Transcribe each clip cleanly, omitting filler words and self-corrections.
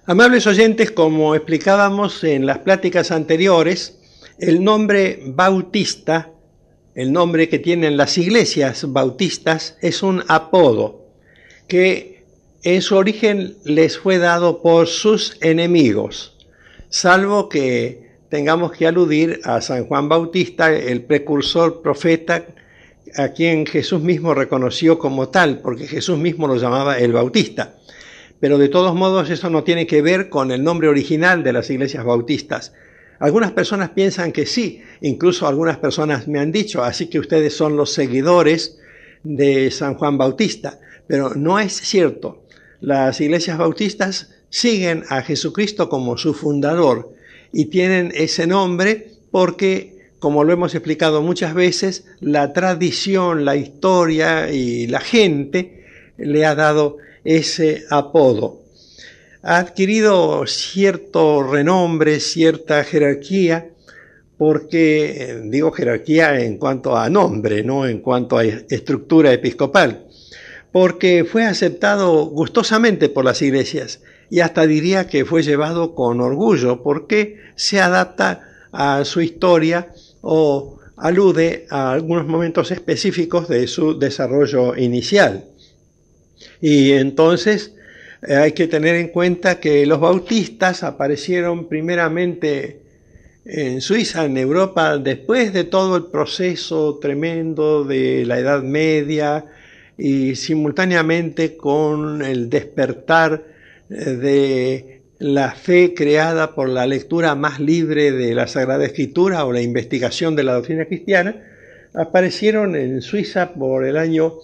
Amables oyentes, como explicábamos en las pláticas anteriores, el nombre bautista, el nombre que tienen las iglesias bautistas, es un apodo que en su origen les fue dado por sus enemigos, salvo que tengamos que aludir a San Juan Bautista, el precursor profeta, a quien Jesús mismo reconoció como tal, porque Jesús mismo lo llamaba el Bautista. Pero de todos modos eso no tiene que ver con el nombre original de las iglesias bautistas. Algunas personas piensan que sí, incluso algunas personas me han dicho, así que ustedes son los seguidores de San Juan Bautista, pero no es cierto. Las iglesias bautistas siguen a Jesucristo como su fundador y tienen ese nombre porque, como lo hemos explicado muchas veces, la tradición, la historia y la gente le ha dado ese apodo. Ha adquirido cierto renombre, cierta jerarquía, porque, digo jerarquía en cuanto a nombre, no en cuanto a estructura episcopal, porque fue aceptado gustosamente por las iglesias y hasta diría que fue llevado con orgullo, porque se adapta a su historia o alude a algunos momentos específicos de su desarrollo inicial. Y entonces hay que tener en cuenta que los bautistas aparecieron primeramente en Suiza, en Europa, después de todo el proceso tremendo de la Edad Media y simultáneamente con el despertar de la fe creada por la lectura más libre de la Sagrada Escritura o la investigación de la doctrina cristiana, aparecieron en Suiza por el año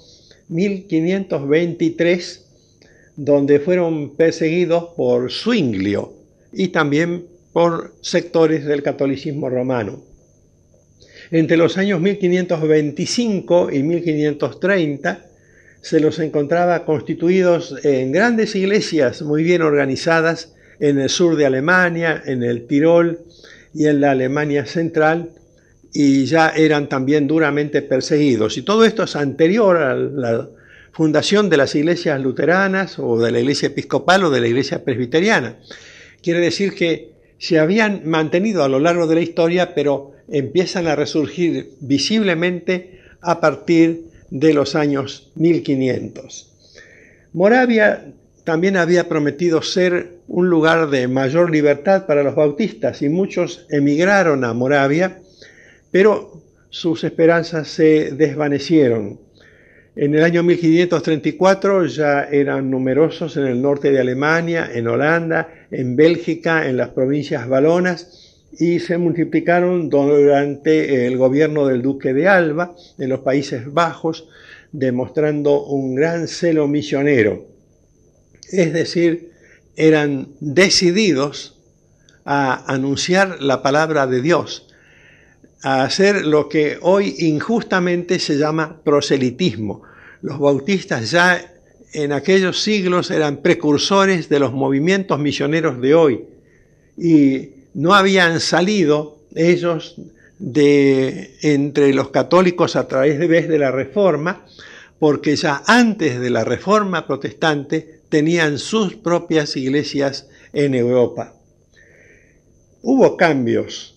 1523, donde fueron perseguidos por Zwinglio y también por sectores del catolicismo romano. Entre los años 1525 y 1530 se los encontraba constituidos en grandes iglesias muy bien organizadas en el sur de Alemania, en el Tirol y en la Alemania central, y ya eran también duramente perseguidos. Y todo esto es anterior a la fundación de las iglesias luteranas o de la iglesia episcopal o de la iglesia presbiteriana. Quiere decir que se habían mantenido a lo largo de la historia, pero empiezan a resurgir visiblemente a partir de los años 1500. Moravia también había prometido ser un lugar de mayor libertad para los bautistas y muchos emigraron a Moravia, pero sus esperanzas se desvanecieron. En el año 1534 ya eran numerosos en el norte de Alemania, en Holanda, en Bélgica, en las provincias valonas, y se multiplicaron durante el gobierno del duque de Alba en los Países Bajos, demostrando un gran celo misionero. Es decir, eran decididos a anunciar la palabra de Dios, a hacer lo que hoy injustamente se llama proselitismo. Los bautistas ya en aquellos siglos eran precursores de los movimientos misioneros de hoy y no habían salido ellos de entre los católicos a través de la Reforma, porque ya antes de la Reforma protestante tenían sus propias iglesias en Europa. Hubo cambios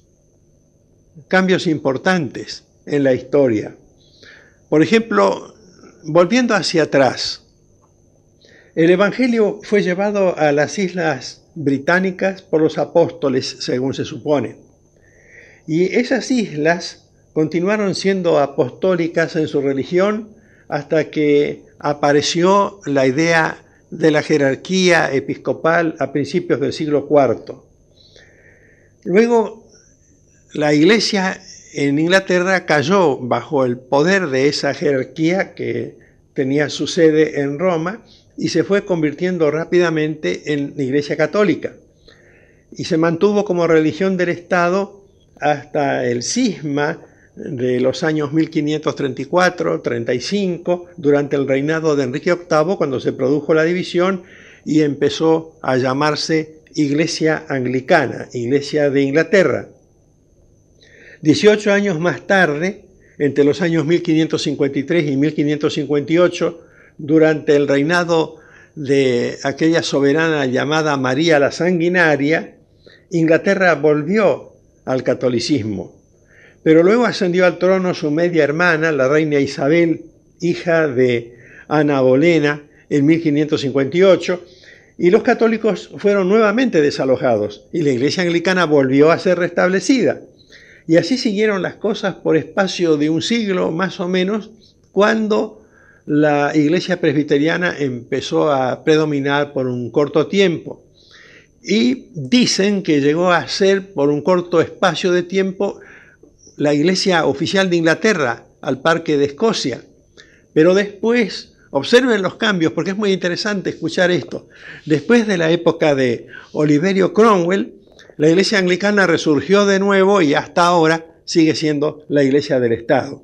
importantes en la historia. Por ejemplo, volviendo hacia atrás, el Evangelio fue llevado a las islas británicas por los apóstoles, según se supone. Y esas islas continuaron siendo apostólicas en su religión hasta que apareció la idea de la jerarquía episcopal a principios del siglo IV. Luego, la iglesia en Inglaterra cayó bajo el poder de esa jerarquía que tenía su sede en Roma y se fue convirtiendo rápidamente en iglesia católica. Y se mantuvo como religión del Estado hasta el cisma de los años 1534-35, durante el reinado de Enrique VIII, cuando se produjo la división y empezó a llamarse Iglesia Anglicana, Iglesia de Inglaterra. 18 años más tarde, entre los años 1553 y 1558, durante el reinado de aquella soberana llamada María la Sanguinaria, Inglaterra volvió al catolicismo. Pero luego ascendió al trono su media hermana, la reina Isabel, hija de Ana Bolena, en 1558, y los católicos fueron nuevamente desalojados, y la iglesia anglicana volvió a ser restablecida. Y así siguieron las cosas por espacio de un siglo más o menos, cuando la iglesia presbiteriana empezó a predominar por un corto tiempo. Y dicen que llegó a ser por un corto espacio de tiempo la iglesia oficial de Inglaterra, al par que de Escocia. Pero después, observen los cambios, porque es muy interesante escuchar esto. Después de la época de Oliverio Cromwell, la iglesia anglicana resurgió de nuevo y hasta ahora sigue siendo la iglesia del Estado.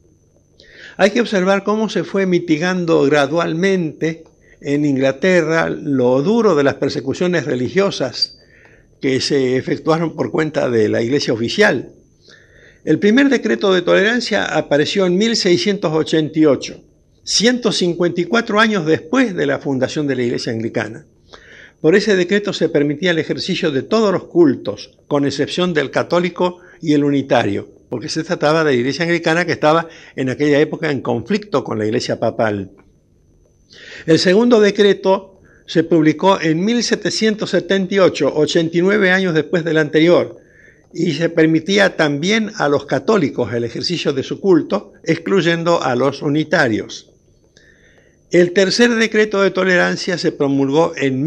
Hay que observar cómo se fue mitigando gradualmente en Inglaterra lo duro de las persecuciones religiosas que se efectuaron por cuenta de la iglesia oficial. El primer decreto de tolerancia apareció en 1688, 154 años después de la fundación de la iglesia anglicana. Por ese decreto se permitía el ejercicio de todos los cultos, con excepción del católico y el unitario, porque se trataba de la iglesia anglicana que estaba en aquella época en conflicto con la iglesia papal. El segundo decreto se publicó en 1778, 89 años después del anterior, y se permitía también a los católicos el ejercicio de su culto, excluyendo a los unitarios. El tercer decreto de tolerancia se promulgó en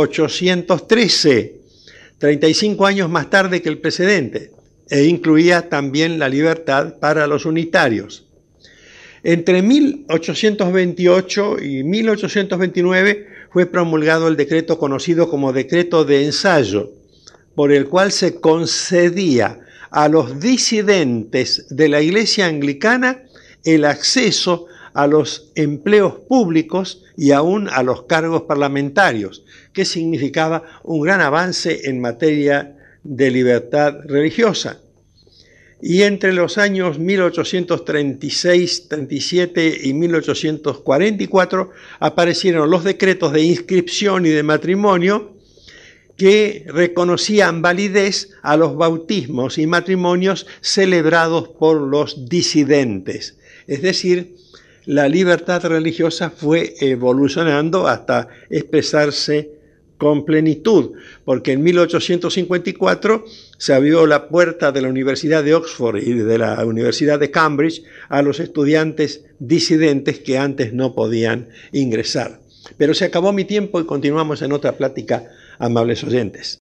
1813, 35 años más tarde que el precedente, e incluía también la libertad para los unitarios. Entre 1828 y 1829 fue promulgado el decreto conocido como Decreto de Ensayo, por el cual se concedía a los disidentes de la iglesia anglicana el acceso a los empleos públicos y aún a los cargos parlamentarios, que significaba un gran avance en materia de libertad religiosa. Y entre los años 1836, 37 y 1844 aparecieron los decretos de inscripción y de matrimonio que reconocían validez a los bautismos y matrimonios celebrados por los disidentes. Es decir, la libertad religiosa fue evolucionando hasta expresarse con plenitud, porque en 1854 se abrió la puerta de la Universidad de Oxford y de la Universidad de Cambridge a los estudiantes disidentes que antes no podían ingresar. Pero se acabó mi tiempo y continuamos en otra plática, amables oyentes.